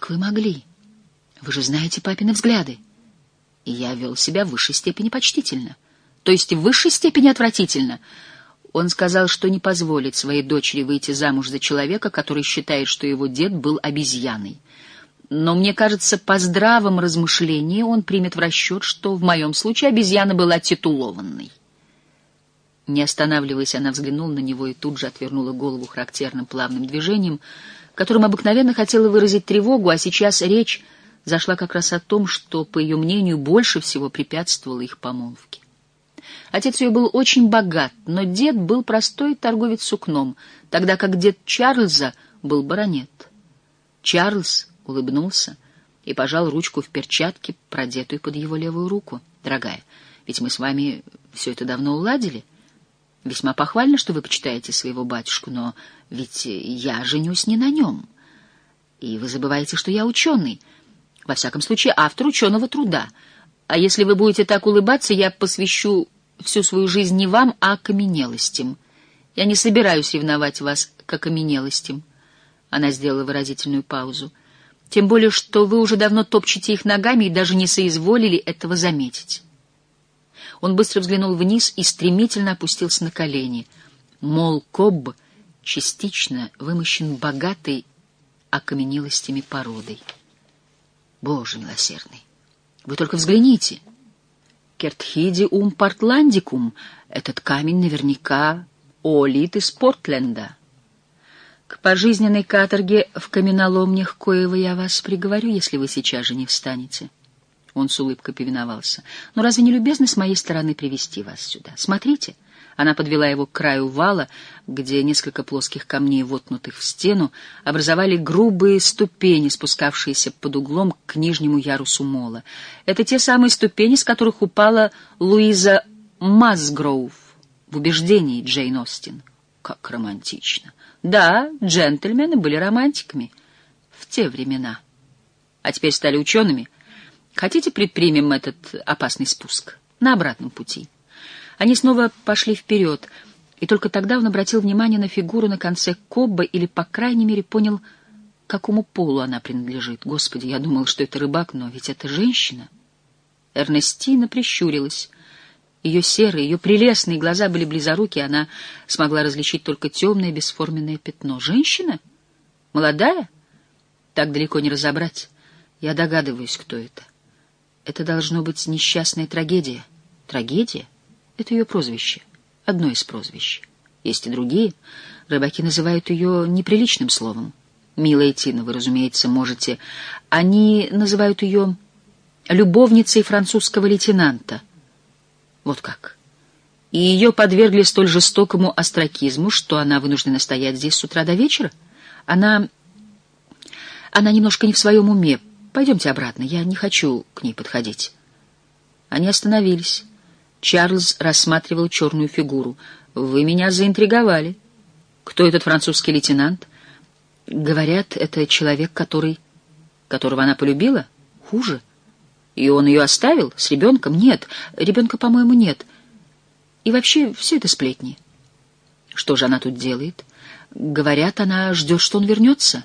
вы могли? Вы же знаете папины взгляды. И я вел себя в высшей степени почтительно. То есть в высшей степени отвратительно. Он сказал, что не позволит своей дочери выйти замуж за человека, который считает, что его дед был обезьяной. Но мне кажется, по здравом размышлении он примет в расчет, что в моем случае обезьяна была титулованной. Не останавливаясь, она взглянула на него и тут же отвернула голову характерным плавным движением, которым обыкновенно хотела выразить тревогу, а сейчас речь зашла как раз о том, что, по ее мнению, больше всего препятствовало их помолвке. Отец ее был очень богат, но дед был простой торговец сукном, тогда как дед Чарльза был баронет. Чарльз улыбнулся и пожал ручку в перчатке, продетую под его левую руку. «Дорогая, ведь мы с вами все это давно уладили. Весьма похвально, что вы почитаете своего батюшку, но ведь я женюсь не на нем. И вы забываете, что я ученый, во всяком случае автор ученого труда. А если вы будете так улыбаться, я посвящу всю свою жизнь не вам, а окаменелостям. Я не собираюсь ревновать вас к окаменелостям». Она сделала выразительную паузу. «Тем более, что вы уже давно топчете их ногами и даже не соизволили этого заметить». Он быстро взглянул вниз и стремительно опустился на колени. Мол, Кобб частично вымощен богатой окаменелостями породой. Боже милосердный! Вы только взгляните! Кертхидиум портландикум. Этот камень наверняка оолит из Портленда. К пожизненной каторге в каменоломнях коего я вас приговорю, если вы сейчас же не встанете. Он с улыбкой повиновался. «Но разве не любезно с моей стороны привести вас сюда? Смотрите!» Она подвела его к краю вала, где несколько плоских камней, воткнутых в стену, образовали грубые ступени, спускавшиеся под углом к нижнему ярусу мола. Это те самые ступени, с которых упала Луиза Масгроув в убеждении Джейн Остин. Как романтично! Да, джентльмены были романтиками в те времена. А теперь стали учеными. Хотите, предпримем этот опасный спуск на обратном пути?» Они снова пошли вперед, и только тогда он обратил внимание на фигуру на конце Кобба, или, по крайней мере, понял, к какому полу она принадлежит. Господи, я думал, что это рыбак, но ведь это женщина. Эрнестина прищурилась. Ее серые, ее прелестные глаза были близоруки, она смогла различить только темное бесформенное пятно. Женщина? Молодая? Так далеко не разобрать. Я догадываюсь, кто это. Это должно быть несчастная трагедия. Трагедия? Это ее прозвище. Одно из прозвищ. Есть и другие. Рыбаки называют ее неприличным словом. Милая Тина, вы, разумеется, можете... Они называют ее любовницей французского лейтенанта. Вот как. И ее подвергли столь жестокому остракизму, что она вынуждена стоять здесь с утра до вечера. Она немножко не в своем уме. Пойдемте обратно, я не хочу к ней подходить. Они остановились. Чарльз рассматривал черную фигуру. «Вы меня заинтриговали. Кто этот французский лейтенант?» «Говорят, это человек, которого она полюбила? Хуже. И он ее оставил? С ребенком? Нет. Ребенка, по-моему, нет. И вообще, все это сплетни. Что же она тут делает? Говорят, она ждет, что он вернется.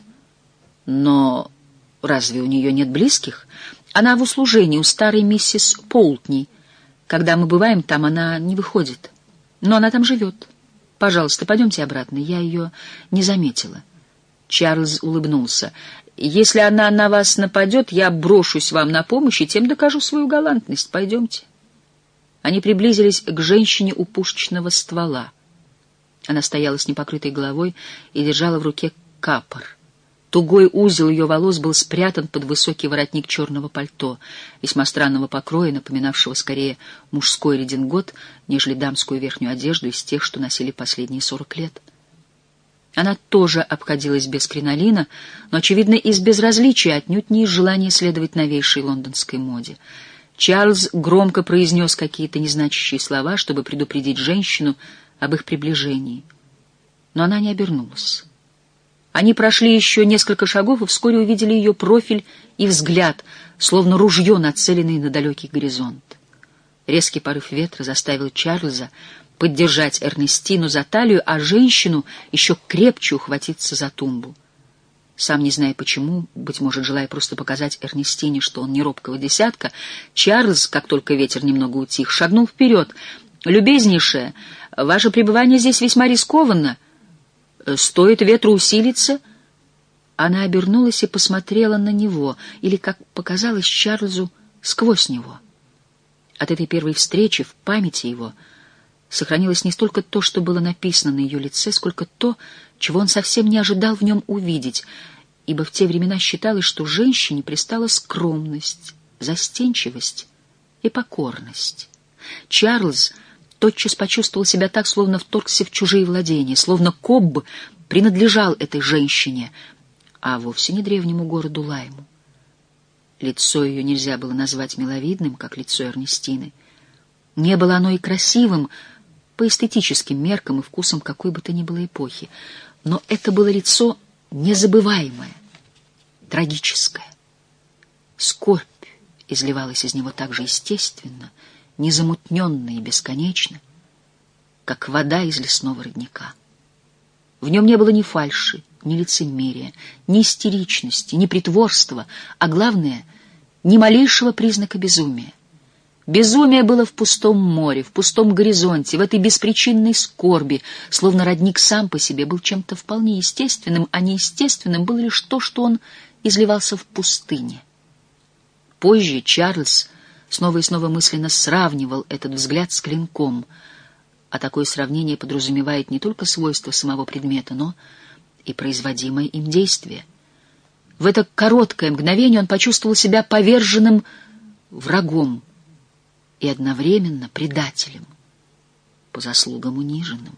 Но разве у нее нет близких? Она в услужении у старой миссис Поултни. Когда мы бываем там, она не выходит. Но она там живет. Пожалуйста, пойдемте обратно. Я ее не заметила». Чарльз улыбнулся. «Если она на вас нападет, я брошусь вам на помощь и тем докажу свою галантность. Пойдемте». Они приблизились к женщине у пушечного ствола. Она стояла с непокрытой головой и держала в руке капор. Тугой узел ее волос был спрятан под высокий воротник черного пальто, весьма странного покроя, напоминавшего скорее мужской редингот, нежели дамскую верхнюю одежду из тех, что носили последние 40 лет. Она тоже обходилась без кринолина, но, очевидно, из безразличия, отнюдь не из желания следовать новейшей лондонской моде. Чарльз громко произнес какие-то незначащие слова, чтобы предупредить женщину об их приближении. Но она не обернулась. Они прошли еще несколько шагов и вскоре увидели ее профиль и взгляд, словно ружье, нацеленное на далекий горизонт. Резкий порыв ветра заставил Чарльза поддержать Эрнестину за талию, а женщину еще крепче ухватиться за тумбу. Сам не зная почему, быть может, желая просто показать Эрнестине, что он не робкого десятка, Чарльз, как только ветер немного утих, шагнул вперед. «Любезнейшая, ваше пребывание здесь весьма рискованно. Стоит ветру усилиться...» Она обернулась и посмотрела на него, или, как показалось Чарльзу, сквозь него. От этой первой встречи в памяти его сохранилось не столько то, что было написано на ее лице, сколько то, чего он совсем не ожидал в нем увидеть, ибо в те времена считалось, что женщине пристала скромность, застенчивость и покорность. Чарльз тотчас почувствовал себя так, словно вторгся в чужие владения, словно Кобб принадлежал этой женщине, а вовсе не древнему городу Лайму. Лицо ее нельзя было назвать миловидным, как лицо Эрнестины. Не было оно и красивым по эстетическим меркам и вкусам какой бы то ни было эпохи, но это было лицо незабываемое, трагическое. Скорбь изливалась из него так же естественно, незамутненно и бесконечно, как вода из лесного родника. В нем не было ни фальши, ни лицемерия, ни истеричности, ни притворства, а главное — ни малейшего признака безумия. Безумие было в пустом море, в пустом горизонте, в этой беспричинной скорби, словно родник сам по себе был чем-то вполне естественным, а неестественным было лишь то, что он изливался в пустыне. Позже Чарльз снова и снова мысленно сравнивал этот взгляд с клинком, а такое сравнение подразумевает не только свойства самого предмета, но и производимое им действие. В это короткое мгновение он почувствовал себя поверженным врагом и одновременно предателем, по заслугам униженным.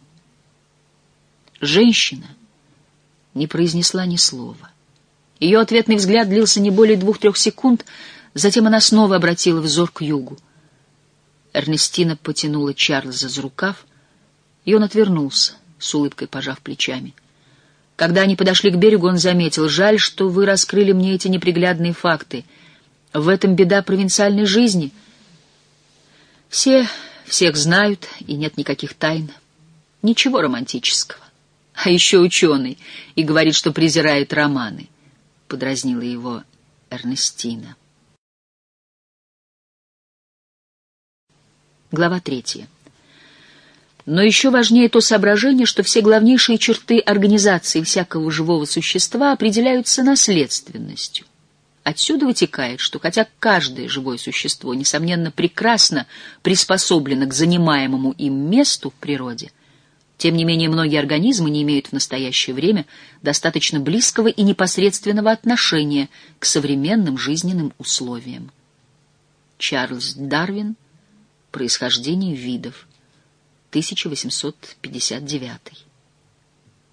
Женщина не произнесла ни слова. Ее ответный взгляд длился не более 2-3 секунд, затем она снова обратила взор к югу. Эрнестина потянула Чарльза за рукав, и он отвернулся, с улыбкой пожав плечами. Когда они подошли к берегу, он заметил: «Жаль, что вы раскрыли мне эти неприглядные факты. В этом беда провинциальной жизни. Все всех знают, и нет никаких тайн. Ничего романтического. А еще ученый, и говорит, что презирает романы», — подразнила его Эрнестина. Глава 3. Но еще важнее то соображение, что все главнейшие черты организации всякого живого существа определяются наследственностью. Отсюда вытекает, что хотя каждое живое существо, несомненно, прекрасно приспособлено к занимаемому им месту в природе, тем не менее многие организмы не имеют в настоящее время достаточно близкого и непосредственного отношения к современным жизненным условиям. Чарльз Дарвин. Происхождение видов. 1859.